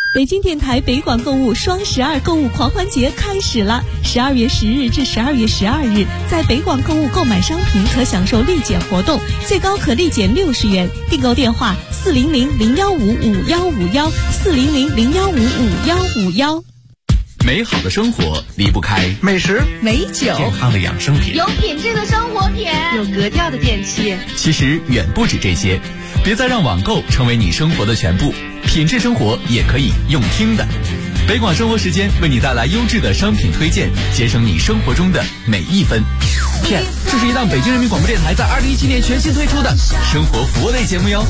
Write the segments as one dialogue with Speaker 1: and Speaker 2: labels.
Speaker 1: 北京电台北广购物双12购物狂欢节开始了！12月10日至12月12日，在北广购物购买商品可享受立减活动，最高可立减60元。订购电话400-015-5151，400-015-5151。
Speaker 2: 美好的生活离不开
Speaker 3: 美食、
Speaker 4: 美酒、
Speaker 2: 健康的养生品，
Speaker 5: 有品质的生活品，
Speaker 4: 有格调的电器。
Speaker 2: 其实远不止这些，别再让网购成为你生活的全部，品质生活也可以用听的。北广生活时间为你带来优质的商品推荐，节省你生活中的每一分。Yes， 这是一档北京人民广播电台在2017年全新推出的生活服务类节目哟。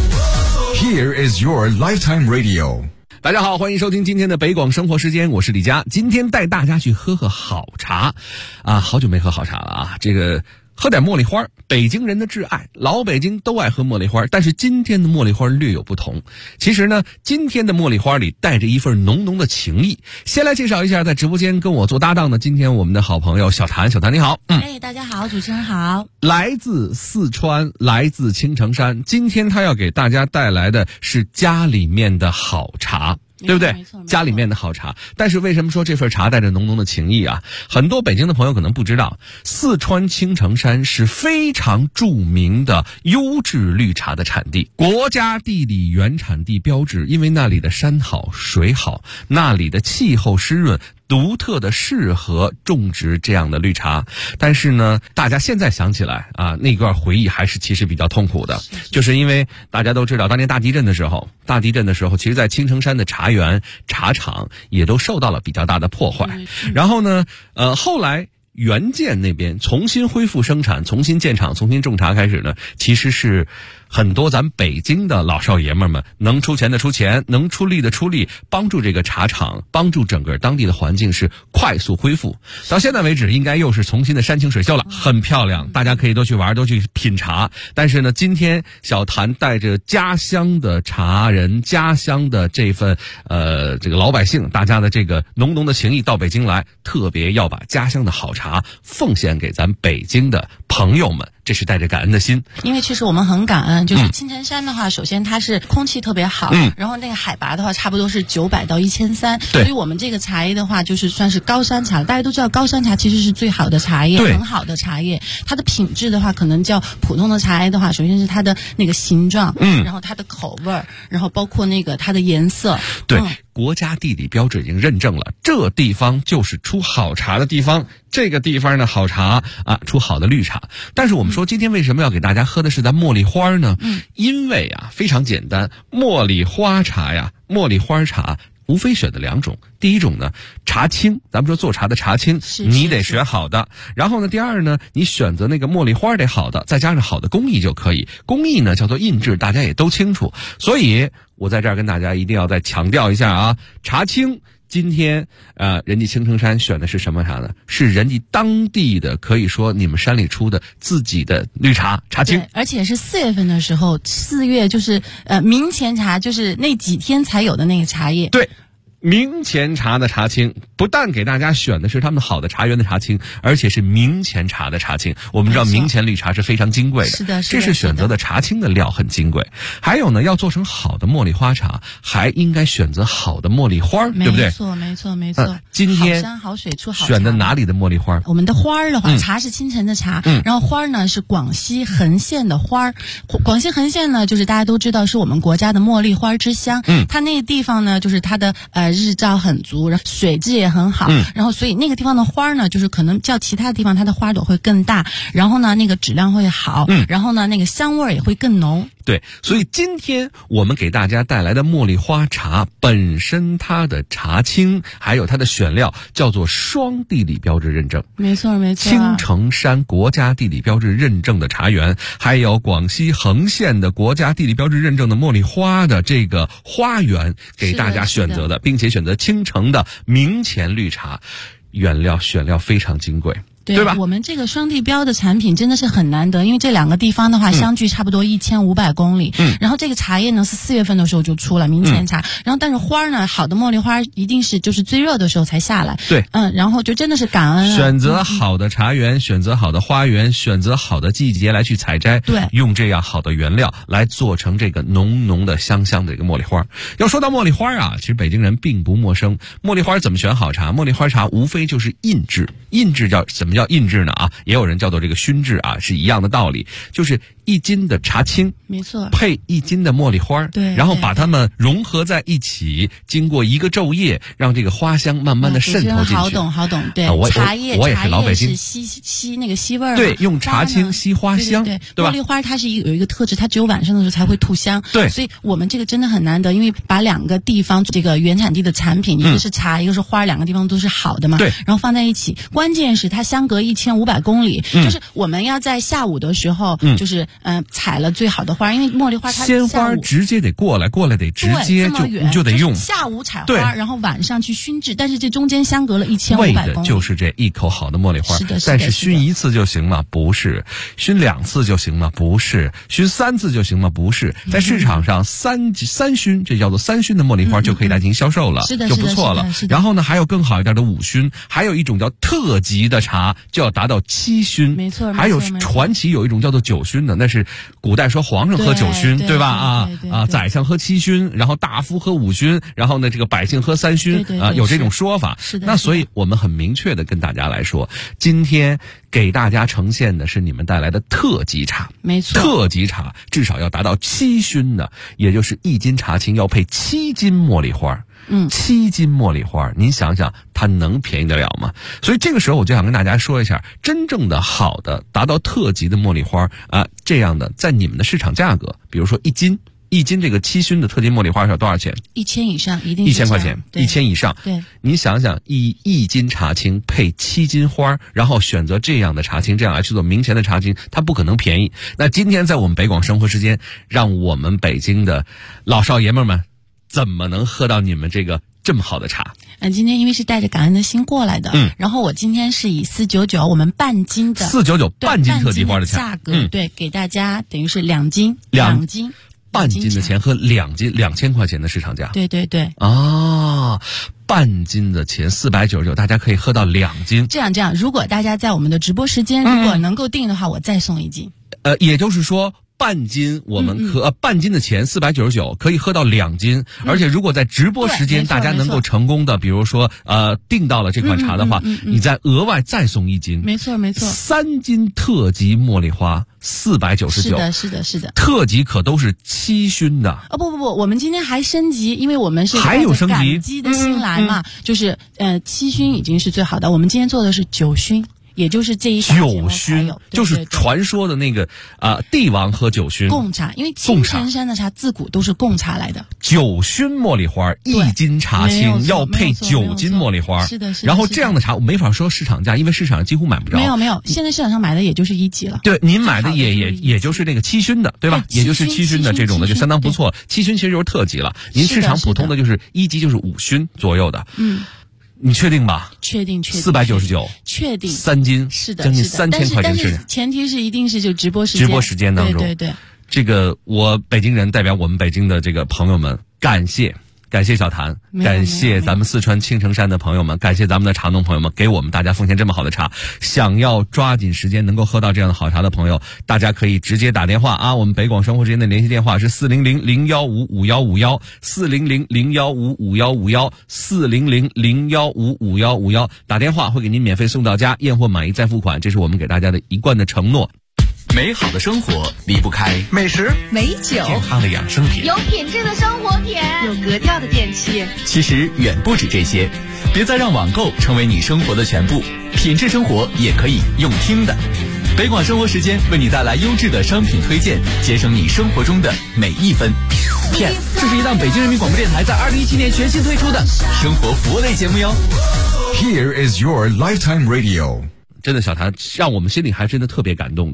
Speaker 6: Here is your lifetime radio。
Speaker 7: 大家好，欢迎收听今天的北广生活时间，我是李佳。今天带大家去喝好茶啊，好久没喝好茶了啊，这个喝点茉莉花，北京人的挚爱，老北京都爱喝茉莉花，但是今天的茉莉花略有不同。其实呢，今天的茉莉花里带着一份浓浓的情谊。先来介绍一下在直播间跟我做搭档的今天我们的好朋友小谭，小谭你好。
Speaker 4: 大家好，主持人好。
Speaker 7: 来自四川，来自青城山，今天他要给大家带来的是家里面的好茶。对不对？家里面的好茶。但是为什么说这份茶带着浓浓的情谊啊？很多北京的朋友可能不知道，四川青城山是非常著名的优质绿茶的产地，国家地理原产地标志，因为那里的山好水好，那里的气候湿润，独特的适合种植这样的绿茶。但是呢，大家现在想起来啊，那段回忆还是其实比较痛苦的，就是因为大家都知道当年大地震的时候，其实在青城山的茶园茶厂也都受到了比较大的破坏。然后呢后来原建那边重新恢复生产，重新建厂，重新种茶开始呢，其实是很多咱北京的老少爷们们能出钱的出钱，能出力的出力，帮助这个茶厂，帮助整个当地的环境是快速恢复。到现在为止应该又是重新的山清水秀了，很漂亮，大家可以都去玩，都去品茶。但是呢，今天小谭带着家乡的茶人，家乡的这份这个老百姓，大家的这个浓浓的情谊到北京来，特别要把家乡的好茶奉献给咱北京的朋友们，这是带着感恩的心。
Speaker 4: 因为其实我们很感恩，就是青城山的话，首先它是空气特别好，然后那个海拔的话差不多是900到1300，所以我们这个茶叶的话就是算是高山茶。大家都知道高山茶其实是最好的茶叶，很好的茶叶。它的品质的话可能较普通的茶叶的话，首先是它的那个形状，然后它的口味，然后包括那个它的颜色。
Speaker 7: 对，国家地理标志已经认证了，这地方就是出好茶的地方，这个地方呢好茶啊，出好的绿茶。但是我们说今天为什么要给大家喝的是咱茉莉花呢？因为啊非常简单，茉莉花茶呀，茉莉花茶无非选的2种。第一种呢，茶青，咱们说做茶的茶青，你得选好的。然后呢，第二呢，你选择那个茉莉花得好的，再加上好的工艺就可以。工艺呢叫做印制，大家也都清楚。所以我在这儿跟大家一定要再强调一下啊，茶青今天人家青城山选的是什么茶呢？是人家当地的，可以说你们山里出的自己的绿茶，茶青。
Speaker 4: 而且是4月份的时候，4月就是明前茶，就是那几天才有的那个茶叶。
Speaker 7: 对。明前茶的茶青，不但给大家选的是他们好的茶园的茶青，而且是明前茶的茶青。我们知道明前绿茶是非常金贵的，
Speaker 4: 是的，
Speaker 7: 这是选择的茶青的料很金贵。还有呢，要做成好的茉莉花茶，还应该选择好的茉莉花，对不对？
Speaker 4: 没错。
Speaker 7: 今天
Speaker 4: 好山好水出好茶。
Speaker 7: 选的哪里的茉莉花？
Speaker 4: 我们的花儿的话，茶是青城的茶，然后花儿呢是广西横县的花儿。广西横县呢，就是大家都知道是我们国家的茉莉花之乡。它那个地方呢，就是它的日照很足，然后水质也很好，然后所以那个地方的花呢，就是可能较其他地方它的花朵会更大，然后呢那个质量会好，然后呢那个香味也会更浓。
Speaker 7: 对，所以今天我们给大家带来的茉莉花茶本身它的茶青还有它的选料叫做双地理标志认证。
Speaker 4: 没错。
Speaker 7: 青城山国家地理标志认证的茶园，还有广西横县的国家地理标志认证的茉莉花的这个花园给大家选择的，并且选择青城的明前绿茶，选料非常金贵。 对吧？
Speaker 4: 我们这个双地标的产品真的是很难得，因为这两个地方的话相距差不多1500公里。然后这个茶叶呢是4月份的时候就出了明前茶，然后但是花呢，好的茉莉花一定是就是最热的时候才下来。
Speaker 7: 对，
Speaker 4: 然后就真的是感恩
Speaker 7: 选择好的茶园，选择好的花园，选择好的季节来去采摘，
Speaker 4: 对，
Speaker 7: 用这样好的原料来做成这个浓浓的香香的这个茉莉花。要说到茉莉花啊，其实北京人并不陌生。茉莉花怎么选好茶？茉莉花茶无非就是印制，印制什么叫印制呢？啊，也有人叫做这个熏制啊，是一样的道理，就是1斤的茶青，
Speaker 4: 没错，
Speaker 7: 配1斤的茉莉花，
Speaker 4: 对，
Speaker 7: 然后把它们融合在一起，经过一个昼夜，让这个花香慢慢的渗透进去。
Speaker 4: 好懂，对，茶叶
Speaker 7: 我也是老北京，
Speaker 4: 是吸那个吸味儿，
Speaker 7: 对，用茶青吸花香，
Speaker 4: 对
Speaker 7: 吧？
Speaker 4: 茉莉花它是有一个特质，它只有晚上的时候才会吐香，
Speaker 7: 对，
Speaker 4: 所以我们这个真的很难得，因为把2个地方这个原产地的产品，一个是茶，一个是花，2个地方都是好的嘛，
Speaker 7: 对，
Speaker 4: 然后放在一起，关键是它相隔1500公里，就是我们要在下午的时候，就是采了最好的花，因为茉莉花它
Speaker 7: 鲜花直接得过来得直接就得用，
Speaker 4: 就是下午采花，然后晚上去熏制，但是这中间相隔了1500公里，
Speaker 7: 为的就是这一口好的茉莉花。
Speaker 4: 是的，
Speaker 7: 但是熏1次就行吗？不是。熏2次就行吗？不是。熏3次就行吗？不是。在市场上三熏，这叫做3熏的茉莉花就可以来进行销售了，就不错了。然后呢，还有更好一点的5熏，还有一种叫特级的茶就要达到7熏，
Speaker 4: 没错。
Speaker 7: 还有传奇有一种叫做9熏的，那是古代说皇上喝9熏，对吧？宰相喝7熏，然后大夫喝5熏，然后呢这个百姓喝3熏，有这种说法。
Speaker 4: 是的。
Speaker 7: 那所以我们很明确的跟大家来说，今天给大家呈现的是你们带来的特级茶，
Speaker 4: 没错，
Speaker 7: 特级茶至少要达到7熏的，也就是1斤茶青要配7斤茉莉花。7斤茉莉花，您想想它能便宜得了吗？所以这个时候我就想跟大家说一下，真正的好的达到特级的茉莉花这样的在你们的市场价格，比如说1斤这个7熏的特级茉莉花是要多少钱
Speaker 4: ？1000以上，一定是
Speaker 7: 1000块钱，1000以上。
Speaker 4: 对，
Speaker 7: 您想想，一斤茶青配7斤花，然后选择这样的茶青，这样来去做明前的茶青，它不可能便宜。那今天在我们北广生活时间，让我们北京的老少爷们们怎么能喝到你们这个这么好的茶？
Speaker 4: 今天因为是带着感恩的心过来的，然后我今天是以499我们半斤的
Speaker 7: 499半斤特级花的
Speaker 4: 价格，对，给大家等于是2斤，
Speaker 7: 半斤的钱和2斤2000块钱的市场价。
Speaker 4: 对
Speaker 7: 半斤的钱499，大家可以喝到2斤。
Speaker 4: 这样，如果大家在我们的直播时间如果能够订的话，我再送1斤。
Speaker 7: 也就是说半斤我们半斤的钱499可以喝到2斤，而且如果在直播时间大家能够成功的，比如说订到了这款茶的话，你再额外再送1斤。
Speaker 4: 没错
Speaker 7: ，3斤特级茉莉花499。
Speaker 4: 是的，
Speaker 7: 特级可都是7熏的。
Speaker 4: 不，我们今天还升级，因为我们是
Speaker 7: 还有升级，
Speaker 4: 感激的心来嘛，就是7熏已经是最好的，我们今天做的是9熏。也就是这一
Speaker 7: 9熏，就是传说的那个帝王喝9熏
Speaker 4: 贡茶，因为青城山的茶自古都是贡茶来的。
Speaker 7: 9熏茉莉花，1斤茶青要配9斤茉莉花，
Speaker 4: 是的。
Speaker 7: 然后这样的茶我没法说市场价，因为市场上几乎买不着。
Speaker 4: 没有，现在市场上买的也就是1级了。
Speaker 7: 对，您买的也就是那个7熏的，对吧？也就是7熏的这种的就相当不错。7熏其实就是特级了，您市场普通的就是1级就是5熏左右的。你确定吧？
Speaker 4: 确定。
Speaker 7: 499，
Speaker 4: 确定。
Speaker 7: 3斤，
Speaker 4: 是的，
Speaker 7: 将近3000块钱。
Speaker 4: 但是前提是一定是就直播时间
Speaker 7: 当中。
Speaker 4: 对。
Speaker 7: 这个我北京人代表我们北京的这个朋友们，感谢小谭，感谢咱们四川青城山的朋友们，感谢咱们的茶农朋友们，给我们大家奉献这么好的茶。想要抓紧时间能够喝到这样的好茶的朋友，大家可以直接打电话我们北广生活之间的联系电话是400-015-5151，400-015-5151，400-015-5151，打电话会给您免费送到家，验货满意再付款，这是我们给大家的一贯的承诺。
Speaker 2: 美好的生活离不开
Speaker 6: 美食、
Speaker 1: 美酒、
Speaker 2: 健康的养生品，
Speaker 3: 有品质的生活品，
Speaker 5: 有格调的电器。
Speaker 2: 其实远不止这些，别再让网购成为你生活的全部，品质生活也可以用听的。北广生活时间为你带来优质的商品推荐，节省你生活中的每一分。P.S. 这是一档北京人民广播电台在2017年全新推出的生活服务类节目哟。
Speaker 6: Here is your lifetime radio。
Speaker 7: 真的，小谭让我们心里还真的特别感动的。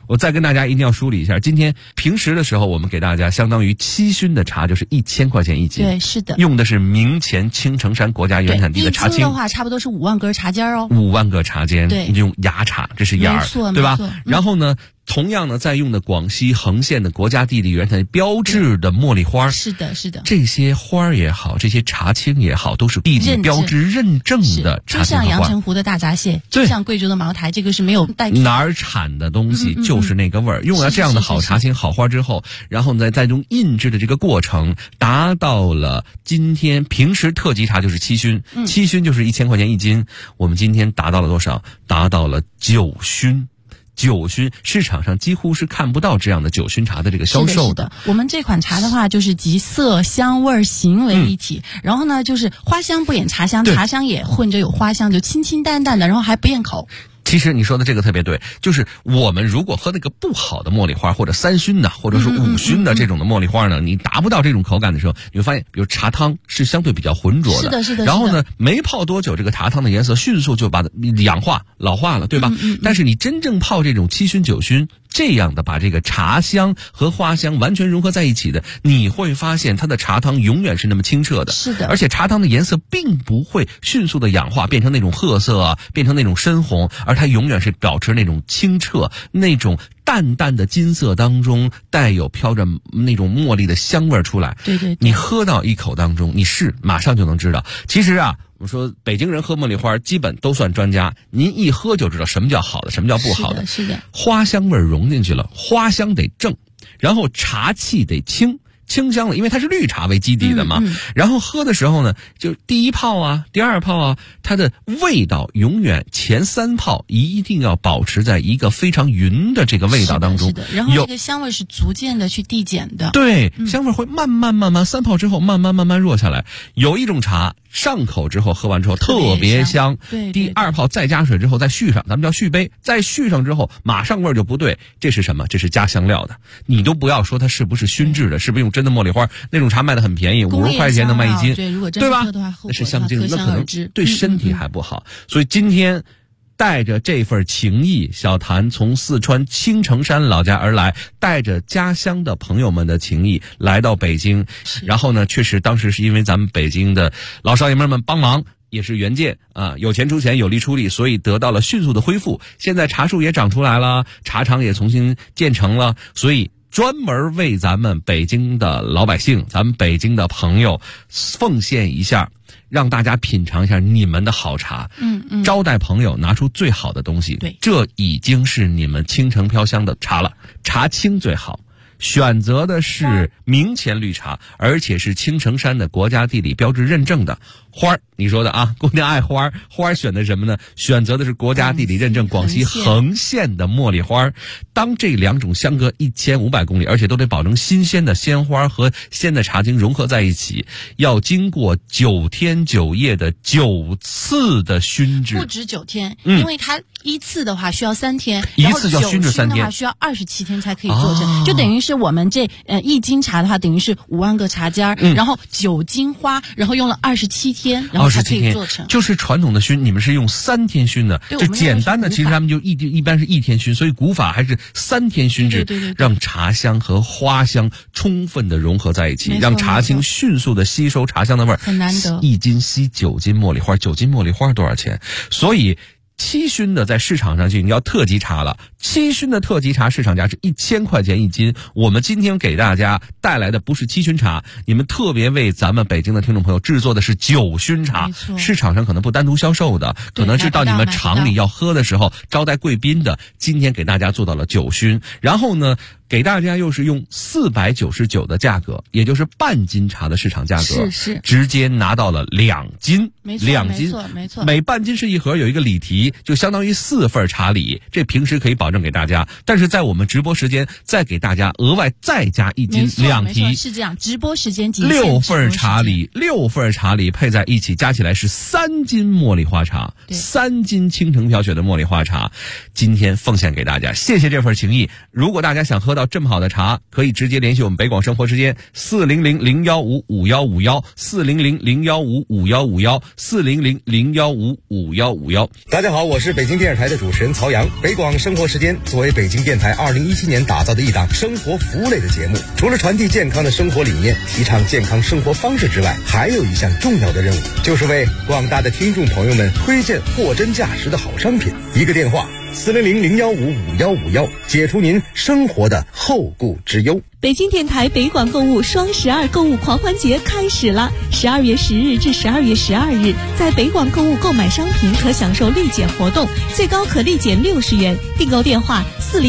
Speaker 7: 我再跟大家一定要梳理一下，今天平时的时候我们给大家相当于7熏的茶就是1000块钱一斤。
Speaker 4: 对，是的。
Speaker 7: 用的是明前青城山国家原产地的茶青。
Speaker 4: 一斤的话差不多是5万根茶尖哦。
Speaker 7: 5万个茶尖。
Speaker 4: 对。
Speaker 7: 用芽茶，这是芽儿，对吧？然后呢，同样呢，在用的广西横县的国家地理原产地标志的茉莉花。
Speaker 4: 是的，是的。
Speaker 7: 这些花儿也好，这些茶青也好，都是地理标志认证的茶青。
Speaker 4: 就像阳澄湖的大闸蟹，就像贵州的茅台，这个是没有代替。
Speaker 7: 哪儿产的东西就是那个味儿。用了这样的好茶青、好花之后，然后呢，在用印制的这个过程，达到了今天平时特级茶就是7熏，7熏就是1000块钱一斤。我们今天达到了多少？达到了9熏。9熏市场上几乎是看不到这样的9熏茶的这个销售的。
Speaker 4: 我们这款茶的话，就是集色香味形为一体，然后呢，就是花香不掩茶香，茶香也混着有花香，就清清淡淡的，然后还不厌口。
Speaker 7: 其实你说的这个特别对，就是我们如果喝那个不好的茉莉花，或者3熏的，或者是5熏的这种的茉莉花呢，你达不到这种口感的时候，你会发现，比如茶汤是相对比较浑浊的，
Speaker 4: 是的，是的。
Speaker 7: 然后呢，没泡多久，这个茶汤的颜色迅速就把它氧化、老化了，对吧？但是你真正泡这种7熏、9熏。这样的把这个茶香和花香完全融合在一起的，你会发现它的茶汤永远是那么清澈的。
Speaker 4: 是的，
Speaker 7: 而且茶汤的颜色并不会迅速的氧化变成那种褐色啊，变成那种深红，而它永远是保持那种清澈，那种淡淡的金色当中带有飘着那种茉莉的香味出来。
Speaker 4: 对对，
Speaker 7: 你喝到一口当中，你马上就能知道。其实啊，我说北京人喝茉莉花基本都算专家，您一喝就知道什么叫好的，什么叫不好的。
Speaker 4: 是的，
Speaker 7: 花香味融进去了，花香得正，然后茶气得清香的，因为它是绿茶为基底的嘛。然后喝的时候呢，就第一泡啊，第二泡啊，它的味道永远前3泡一定要保持在一个非常匀的这个味道当中。
Speaker 4: 是的，然后这个香味是逐渐的去递减的。
Speaker 7: 对，香味会慢慢3泡之后慢慢弱下来。有一种茶上口之后喝完之后特别香，
Speaker 4: 对，
Speaker 7: 第2泡再加水之后再续上，咱们叫续杯，再续上之后马上味儿就不对，这是什么？这是加香料的。你都不要说它是不是熏制的，是不是用真的茉莉花？那种茶卖的很便宜，50块钱能卖1斤，
Speaker 4: 对，如果真的喝的话，
Speaker 7: 那是香精，那可能对身体还不好。所以今天带着这份情谊，小谭从四川青城山老家而来，带着家乡的朋友们的情谊来到北京。然后呢，确实当时是因为咱们北京的老少爷们帮忙，也是援建啊，有钱出钱，有力出力，所以得到了迅速的恢复。现在茶树也长出来了，茶厂也重新建成了，所以专门为咱们北京的老百姓，咱们北京的朋友奉献一下，让大家品尝一下你们的好茶。招待朋友拿出最好的东西，
Speaker 4: 对，
Speaker 7: 这已经是你们倾城飘香的茶了。茶青最好，选择的是明前绿茶，而且是青城山的国家地理标志认证的花儿。你说的啊，姑娘爱花儿，花儿选的什么呢？选择的是国家地理认证广西横县的茉莉花。当这2种相隔1500公里，而且都得保证新鲜的鲜花和鲜的茶精融合在一起，要经过9天9夜的9次的熏制。
Speaker 4: 不止9天，因为它一次的话需要3天，
Speaker 7: 一次就要熏制3天，
Speaker 4: 的话需要27天才可以做成，就等于是我们这1斤茶的话，等于是5万个茶尖然后9斤花，然后用了27天，然后才可以做成。
Speaker 7: 就是传统的熏，你们是用3天熏的，就简单的，其实他们就一般是1天熏，所以古法还是3天熏制，
Speaker 4: 对，
Speaker 7: 让茶香和花香充分的融合在一起，让茶青迅速的吸收茶香的味儿，
Speaker 4: 很难得。
Speaker 7: 1斤吸9斤茉莉花，9斤茉莉花多少钱？所以7熏的在市场上就你要特级茶了，7熏的特级茶市场价是1000块钱1斤。我们今天给大家带来的不是7熏茶，你们特别为咱们北京的听众朋友制作的是9熏茶，市场上可能不单独销售的，可能是到你们厂里要喝的时候招待贵宾的，今天给大家做到了9熏。然后呢，给大家又是用499的价格，也就是半斤茶的市场价格，
Speaker 4: 是
Speaker 7: 直接拿到了2斤
Speaker 4: ，2斤，没错，
Speaker 7: 每半斤是一盒，有一个礼题，就相当于4份茶礼，这平时可以保证给大家，但是在我们直播时间再给大家额外再加1斤2提，
Speaker 4: 是这样，直播时间
Speaker 7: 6份茶礼配在一起，加起来是3斤茉莉花茶，3斤倾城飘雪的茉莉花茶，今天奉献给大家，谢谢这份情谊。如果大家想喝到这么好的茶，可以直接联系我们北广生活时间400-015-5151，400-015-5151，400-015-5151。
Speaker 3: 大家好，我是北京电视台的主持人曹阳。北广生活时间间，作为北京电台2017年打造的一档生活服务类的节目，除了传递健康的生活理念，提倡健康生活方式之外，还有一项重要的任务，就是为广大的听众朋友们推荐货真价实的好商品。一个电话400-015-5151，解除您生活的后顾之忧。
Speaker 1: 北京电台北广购物双12购物狂欢节开始了，12月10日至12月12日，在北广购物购买商品可享受立减活动，最高可立减60元。订购电话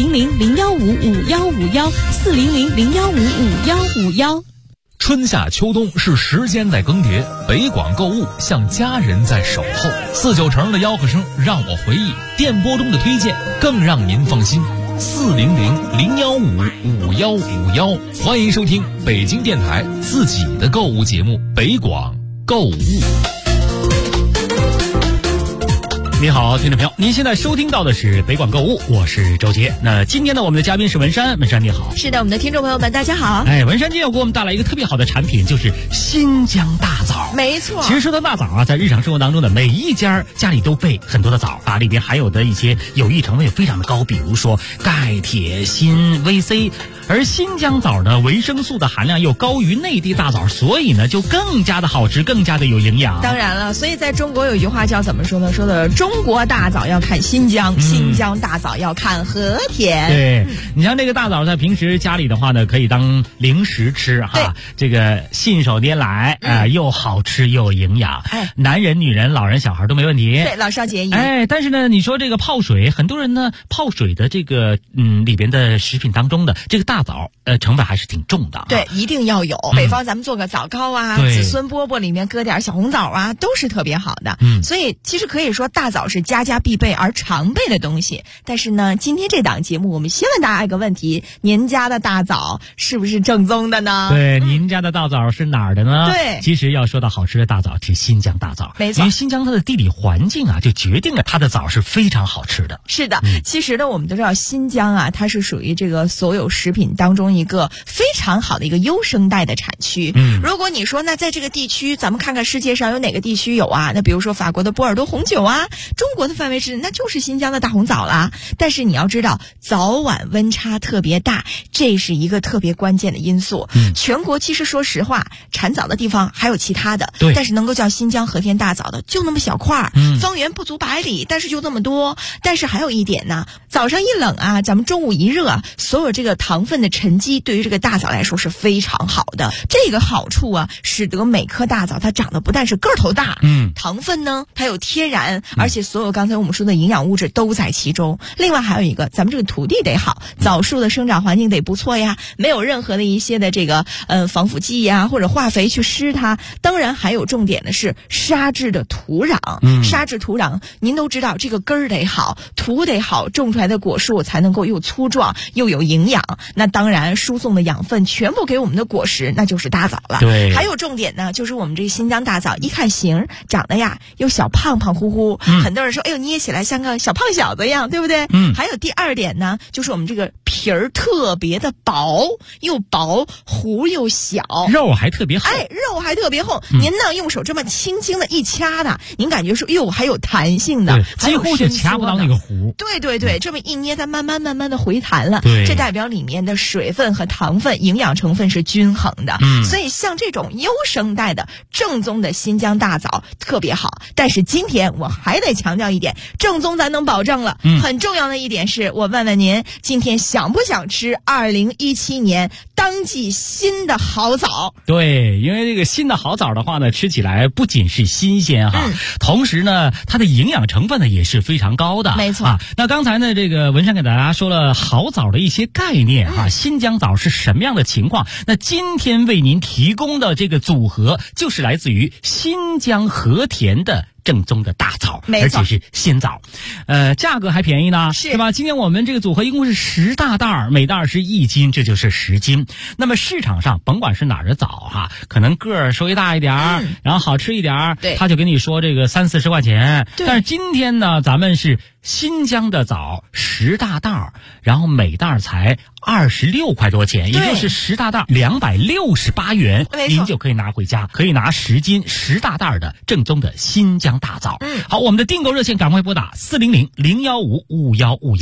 Speaker 1: 400-015-5151，400-015-5151。
Speaker 5: 春夏秋冬是时间在更迭，北广购物像家人在守候。49成的吆喝声让我回忆，电波中的推荐更让您放心。400-015-5151，欢迎收听北京电台自己的购物节目北广购物。
Speaker 8: 你好，听众朋友，您现在收听到的是北广购物，我是周杰。那今天呢，我们的嘉宾是文山，文山你好。
Speaker 1: 是的，我们的听众朋友们，大家好。
Speaker 8: 文山今天要给我们带来一个特别好的产品，就是新疆大枣。
Speaker 1: 没错，
Speaker 8: 其实说到大枣啊，在日常生活当中的每一家家里都备很多的枣啊，里边含有的一些有益成分也非常的高，比如说钙、铁、锌、VC。而新疆枣的维生素的含量又高于内地大枣，所以呢就更加的好吃，更加的有营养。
Speaker 9: 当然了，所以在中国有一句话叫怎么说呢？说的中国大枣要看新疆，新疆大枣要看和田。
Speaker 8: 对，你像这个大枣在平时家里的话呢，可以当零食吃哈，这个信手拈来又好吃又有营养，男人、女人、老人、小孩都没问题。
Speaker 9: 对，老少皆宜。
Speaker 8: 但是呢，你说这个泡水，很多人呢泡水的这个里边的食品当中的这个大枣成分还是挺重的。
Speaker 9: 对，一定要有。北方咱们做个枣糕啊，子孙饽饽里面搁点小红枣啊，都是特别好的。所以其实可以说大枣是家家必备而常备的东西。但是呢，今天这档节目我们先问大家一个问题：您家的大枣是不是正宗的呢？
Speaker 8: 对，您家的大枣是哪儿的呢？
Speaker 9: 对，
Speaker 8: 其实要说到好吃的大枣是新疆大枣，
Speaker 9: 没错，
Speaker 8: 因为新疆它的地理环境啊，就决定了它的枣是非常好吃的。
Speaker 9: 是的，其实呢，我们都知道新疆啊，它是属于这个所有食品当中一个非常好的一个优生代的产区。如果你说那在这个地区，咱们看看世界上有哪个地区有啊？那比如说法国的波尔多红酒啊，中国的范围是那就是新疆的大红枣啦。但是你要知道，早晚温差特别大，这是一个特别关键的因素。全国其实说实话，产枣的地方还有其他的，但是能够叫新疆和田大枣的就那么小块，方圆不足100里，但是就那么多。但是还有一点呢，早上一冷啊，咱们中午一热啊，所有这个糖分的沉积对于这个大枣来说是非常好的。这个好处啊，使得每颗大枣它长得不但是个头大，糖分呢它有天然，而且所有刚才我们说的营养物质都在其中。另外还有一个，咱们这个土地得好，枣树的生长环境得不错呀，没有任何的一些的这个防腐剂呀或者化肥去施它。当然还有重点的是沙质的土壤，沙质土壤您都知道，这个根儿得好，土得好，种出来的果树才能够又粗壮又有营养。那当然输送的养分全部给我们的果实，那就是大枣了。
Speaker 8: 对，
Speaker 9: 还有重点呢，就是我们这个新疆大枣，一看形长得呀又小胖胖乎乎，很多人说哎呦捏起来像个小胖小子一样，对不对？还有第二点呢，就是我们这个皮儿特别的薄，又薄，核又小，
Speaker 8: 肉还特别厚。
Speaker 9: 肉还特别厚。您呢用手这么轻轻的一掐的，您感觉说哟还有弹性的，
Speaker 8: 几乎就掐不到那个核。
Speaker 9: 对对对，这么一捏，它慢慢的回弹了。
Speaker 8: 对，
Speaker 9: 这代表里面的水分和糖分、营养成分是均衡的。所以像这种优生代的正宗的新疆大枣特别好。但是今天我还得强调一点，正宗咱能保证了。很重要的一点是，我问问您，今天想不想吃2017年当季新的好枣？
Speaker 8: 对，因为这个新的好枣的话呢，吃起来不仅是新鲜哈，同时呢，它的营养成分呢也是非常高的。
Speaker 9: 没错。
Speaker 8: 那刚才呢，这个文山给大家说了好枣的一些概念哈，新疆枣是什么样的情况？那今天为您提供的这个组合，就是来自于新疆和田的正宗的大枣，而且是鲜枣，价格还便宜呢，是吧？今天我们这个组合一共是10大袋，每袋是1斤，这就是10斤。那么市场上甭管是哪儿的枣哈，可能个儿稍微大一点然后好吃一点他就跟你说这个30-40块钱。但是今天呢，咱们是新疆的枣10大袋，然后每袋才26块多钱，也就是10大袋268元，您就可以拿回家，可以拿10斤10大袋的正宗的新疆大枣。好，我们的订购热线赶快拨打400-015-5151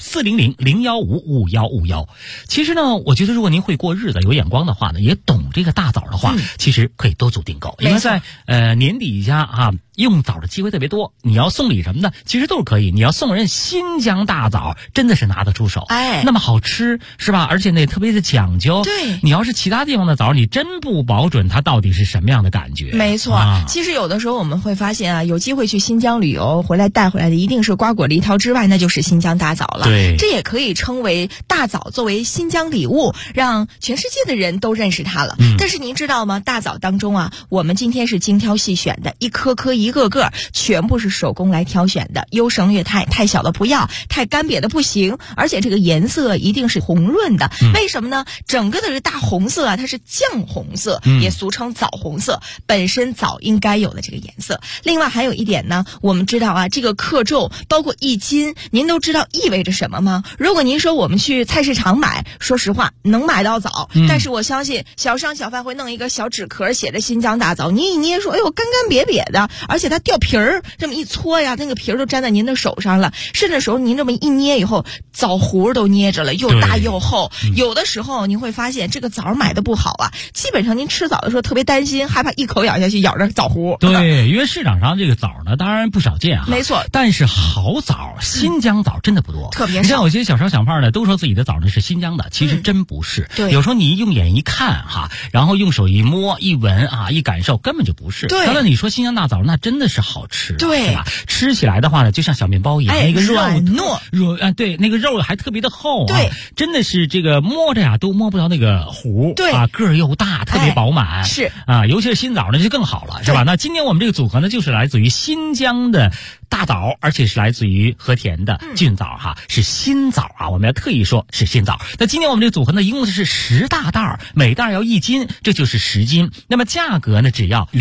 Speaker 8: 400-015-5151。其实呢，我觉得如果您会过日子、有眼光的话呢，也懂这个大枣的话，其实可以多组订购，因为在年底下啊，用枣的机会特别多。你要送礼什么的，其实都是可以。你要送人新疆大枣，真的是拿得出手，那么好吃是吧？而且呢，特别的讲究。
Speaker 9: 对，
Speaker 8: 你要是其他地方的枣，你真不保准它到底是什么样的感觉。
Speaker 9: 没错，其实有的时候我们会发现啊，有机会去新疆旅游回来带回来的一定是瓜果梨桃之外，那就是新疆大枣了。
Speaker 8: 对，
Speaker 9: 这也可以称为大枣作为新疆礼物，让全世界的人都认识它了。但是您知道吗？大枣当中啊，我们今天是精挑细选的，一颗颗一个个全部是手工来挑选的，优胜劣汰，太小的不要，太干瘪的不行，而且这个颜色一定是红润的。为什么呢？整个的这大红色啊，它是酱红色，也俗称枣红色，本身枣应该有的这个颜色。另外还有一点呢，我们知道啊，这个克重包括1斤，您都知道意味着什么吗？如果您说我们去菜市场买，说实话能买到枣，但是我相信小商小贩会弄一个小纸壳写着新疆大枣，你一捏说哎呦干干瘪瘪的，而且它掉皮儿，这么一搓呀，那个皮儿都粘在您的手上了，甚至时候您这么一捏以后，枣核都捏着了，又大又厚。有的时候您会发现这个枣买的不好啊，基本上您吃枣的时候特别担心，害怕一口咬下去咬着枣核。
Speaker 8: 对，因为市场上这个枣呢，当然不少见啊，
Speaker 9: 没错。
Speaker 8: 但是好枣，新疆枣真的不多，
Speaker 9: 特别少。
Speaker 8: 你像有些小商小贩呢，都说自己的枣呢是新疆的，其实真不是。
Speaker 9: 对，
Speaker 8: 有时候你用眼一看哈，然后用手一摸一闻啊，一感受，根本就不是。
Speaker 9: 对。
Speaker 8: 当然你说新疆大枣，那真的是好吃，
Speaker 9: 对，
Speaker 8: 是吧？吃起来的话呢，就像小面包一样，那个肉
Speaker 9: 软糯，
Speaker 8: 对，那个肉还特别的厚啊，
Speaker 9: 对，
Speaker 8: 真的是这个摸着呀都摸不着那个核，
Speaker 9: 对
Speaker 8: 啊，个儿又大，特别饱满，
Speaker 9: 是
Speaker 8: 啊，尤其是新枣呢就更好了，是吧？那今天我们这个组合呢，就是来自于新疆的大枣，而且是来自于和田的菌枣哈，是新枣啊，我们要特意说是新枣。那今天我们这个组合呢，一共是10大袋，每袋要1斤，这就是10斤。那么价格呢，只要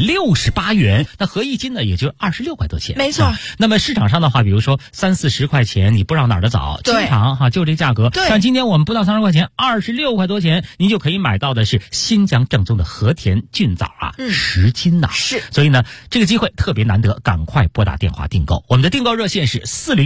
Speaker 8: 268元，那合1斤呢也就26块多钱，
Speaker 9: 没错。
Speaker 8: 那么市场上的话，比如说30-40块钱，你不知道哪儿的枣，经常哈就这价格。
Speaker 9: 对。
Speaker 8: 但今天我们不到30块钱，26块多钱，您就可以买到的是新疆正宗的和田菌枣啊，10斤呐。
Speaker 9: 是。
Speaker 8: 所以呢，这个机会特别难得，赶快拨打电话订购。我们的订购热线是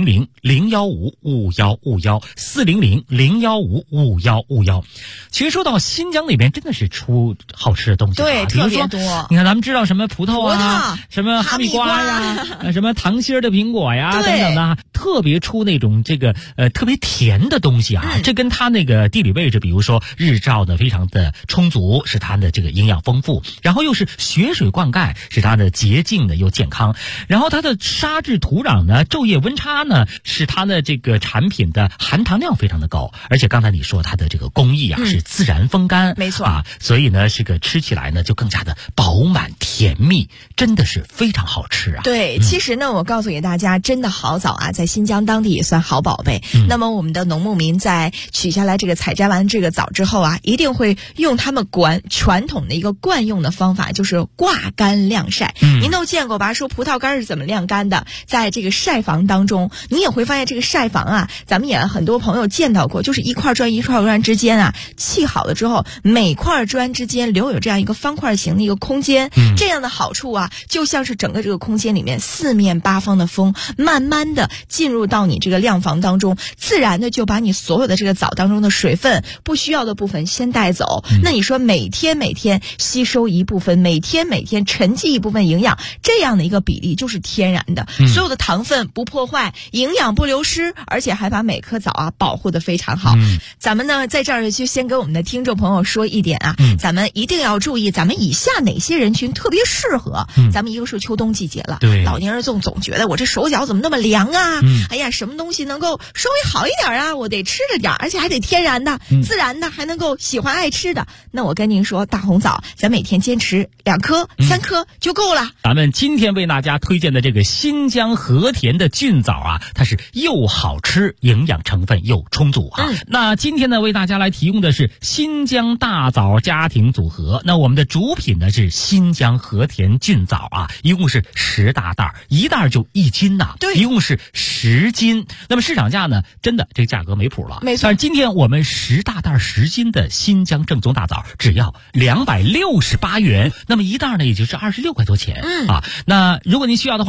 Speaker 8: 400-015-5151，400-015-5151。其实说到新疆那边，真的是出好吃的东西，
Speaker 9: 对，
Speaker 8: 比如说
Speaker 9: 特别多。
Speaker 8: 你看咱们知道什么葡萄啊，什么哈密瓜呀，什么糖心的苹果呀等等的，特别出那种这个特别甜的东西啊。这跟它那个地理位置，比如说日照的非常的充足，使它的这个营养丰富，然后又是雪水灌溉，使它的洁净的又健康，然后它的沙质土壤呢，昼夜温差呢，使它的这个产品的含糖量非常的高，而且刚才你说它的这个工艺啊是自然风干，
Speaker 9: 没错
Speaker 8: 啊，所以呢这个吃起来呢就更加的饱满甜蜜，真的是非常好吃啊。
Speaker 9: 对，其实呢我告诉给大家，真的好枣啊，在新疆当地也算好宝贝。那么我们的农牧民在取下来这个采摘完这个枣之后啊，一定会用他们传统的一个惯用的方法，就是挂干晾晒。您都见过吧？说葡萄干是怎么晾干的？在这个晒房当中，你也会发现这个晒房啊，咱们也很多朋友见到过，就是一块砖一块砖之间啊，砌好了之后，每块砖之间留有这样一个方块形的一个空间。这样的好处啊，就像是整个这个空间里面四面八方的风，慢慢的进入到你这个晾房当中，自然的就把你所有的这个枣当中的水分不需要的部分先带走。那你说每天吸收一部分，每天沉积一部分营养，这样的一个比例就是天然的，所有的糖分不破坏，营养不流失，而且还把每颗枣啊保护得非常好。咱们呢在这儿就先跟我们的听众朋友说一点啊，咱们一定要注意，咱们以下哪些人群特别适合。咱们一个是秋冬季节了，
Speaker 8: 对，
Speaker 9: 老年人总觉得我这手脚怎么那么凉啊？哎呀，什么东西能够稍微好一点啊？我得吃着点，而且还得天然的、自然的，还能够喜欢爱吃的。那我跟您说，大红枣，咱每天坚持2颗、3颗就够了。
Speaker 8: 咱们今天为大家推荐的这个新疆和田的菌枣啊，它是又好吃，营养成分又充足啊。那今天呢，为大家来提供的是新疆大枣家庭组合。那我们的主品呢是新疆和田菌枣啊，一共是10大袋，一袋就1斤呐，
Speaker 9: 对，
Speaker 8: 一共是10斤。那么市场价呢，真的这个价格没谱了，
Speaker 9: 没错。
Speaker 8: 但是今天我们10大袋10斤的新疆正宗大枣只要268元，那么一袋呢也就是26块多钱啊。那如果您需要的话，赶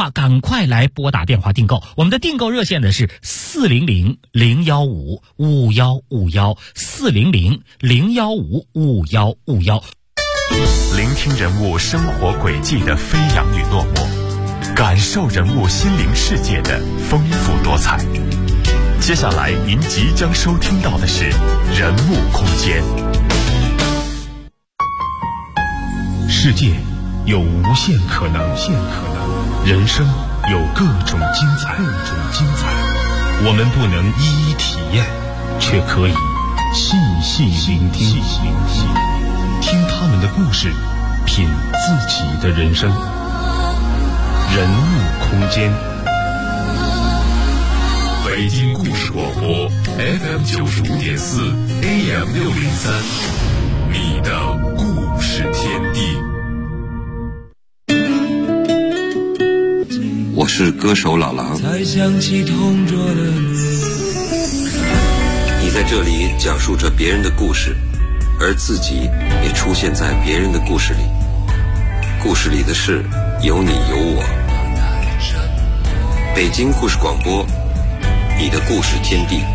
Speaker 8: 快来拨打电话订购。我们的订购热线呢是400-015-5151，400-015-5151。
Speaker 10: 聆听人物生活轨迹的飞扬与落寞，感受人物心灵世界的丰富多彩。接下来您即将收听到的是人物空间。世界有无限可能，人生有各种精彩，我们不能一一体验，却可以细细聆听，听他们的故事，品自己的人生。人物空间，北京故事广播 FM95.4 AM603，你的故事天地。
Speaker 11: 我是歌手老狼。才想起同桌的你在这里讲述着别人的故事，而自己也出现在别人的故事里。故事里的事有你有我。北京故事广播，你的故事天地。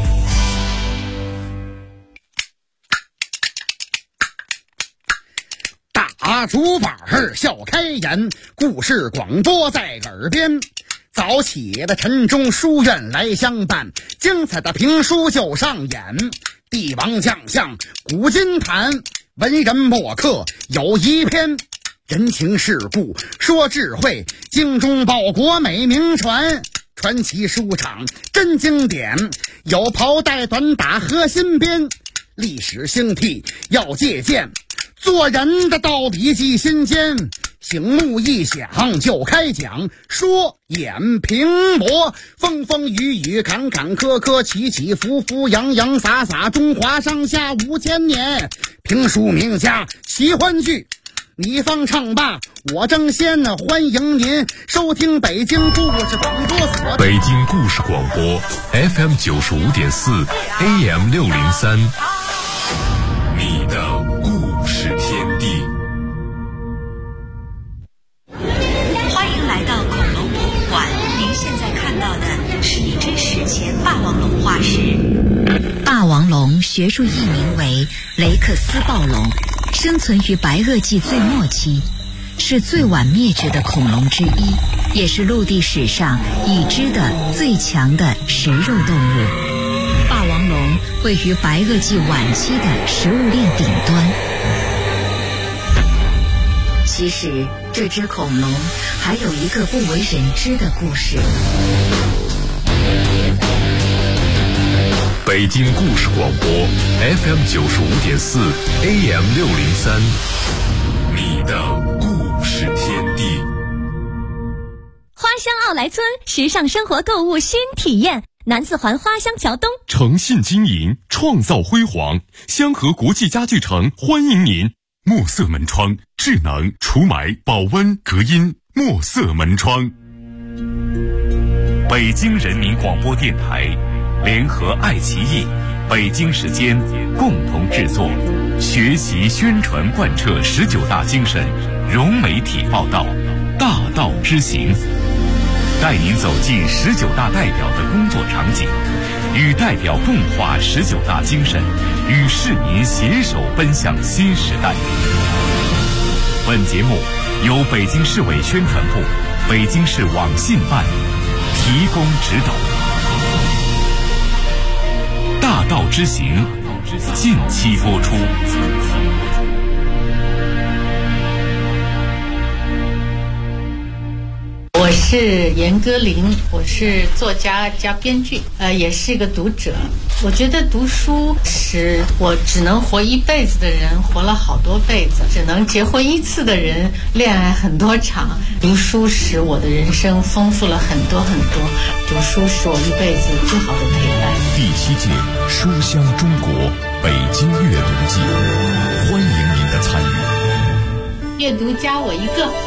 Speaker 12: 大竹板笑开颜，故事广播在耳边。早起的晨钟书院来相伴，精彩的评书就上演。帝王将相古今谈，文人墨客有一篇。人情世故说智慧，精忠报国美名传。传奇书场真经典，有袍带短打和新编。历史兴替要借鉴，做人的道理记心间。醒目一响就开讲，说演评驳，风风雨雨坎坎坷坷，起起伏伏洋洋洒洒，中华上下5000年。评书名家奇欢剧，你方唱罢我争先，欢迎您收听北京故事广播所。
Speaker 10: 北京故事广播 FM95.4 AM603，你的故事天地。
Speaker 13: 欢迎来到恐龙博物馆，您现在看到的是一只史前霸王龙化石。霸王龙学术译名为雷克斯暴龙，生存于白垩纪最末期，是最晚灭绝的恐龙之一，也是陆地史上已知的最强的食肉动物。霸王龙位于白垩纪晚期的食物链顶端。其实这只恐龙还有一个不为人知的故事。
Speaker 10: 北京故事广播 FM95.4 AM603，你的故事天地。
Speaker 1: 花乡奥莱村时尚生活购物新体验，南四环花乡桥东，
Speaker 10: 诚信经营，创造辉煌。香河国际家具城欢迎您。墨色门窗，智能除霾、保温、隔音。墨色门窗。北京人民广播电台联合爱奇艺、北京时间共同制作，学习宣传贯彻19大精神，融媒体报道，大道之行，带您走进19大代表的工作场景，与代表共话19大精神，与市民携手奔向新时代。本节目由北京市委宣传部、北京市网信办提供指导。大道之行，近期播出。
Speaker 14: 我是严歌苓，我是作家加编剧，也是一个读者。我觉得读书使我只能活一辈子的人活了好多辈子，只能结婚一次的人恋爱很多场。读书使我的人生丰富了很多很多，读书是我一辈子最好的陪伴。
Speaker 10: 第7届书香中国北京阅读季，欢迎您的参与。
Speaker 14: 阅读加我一个。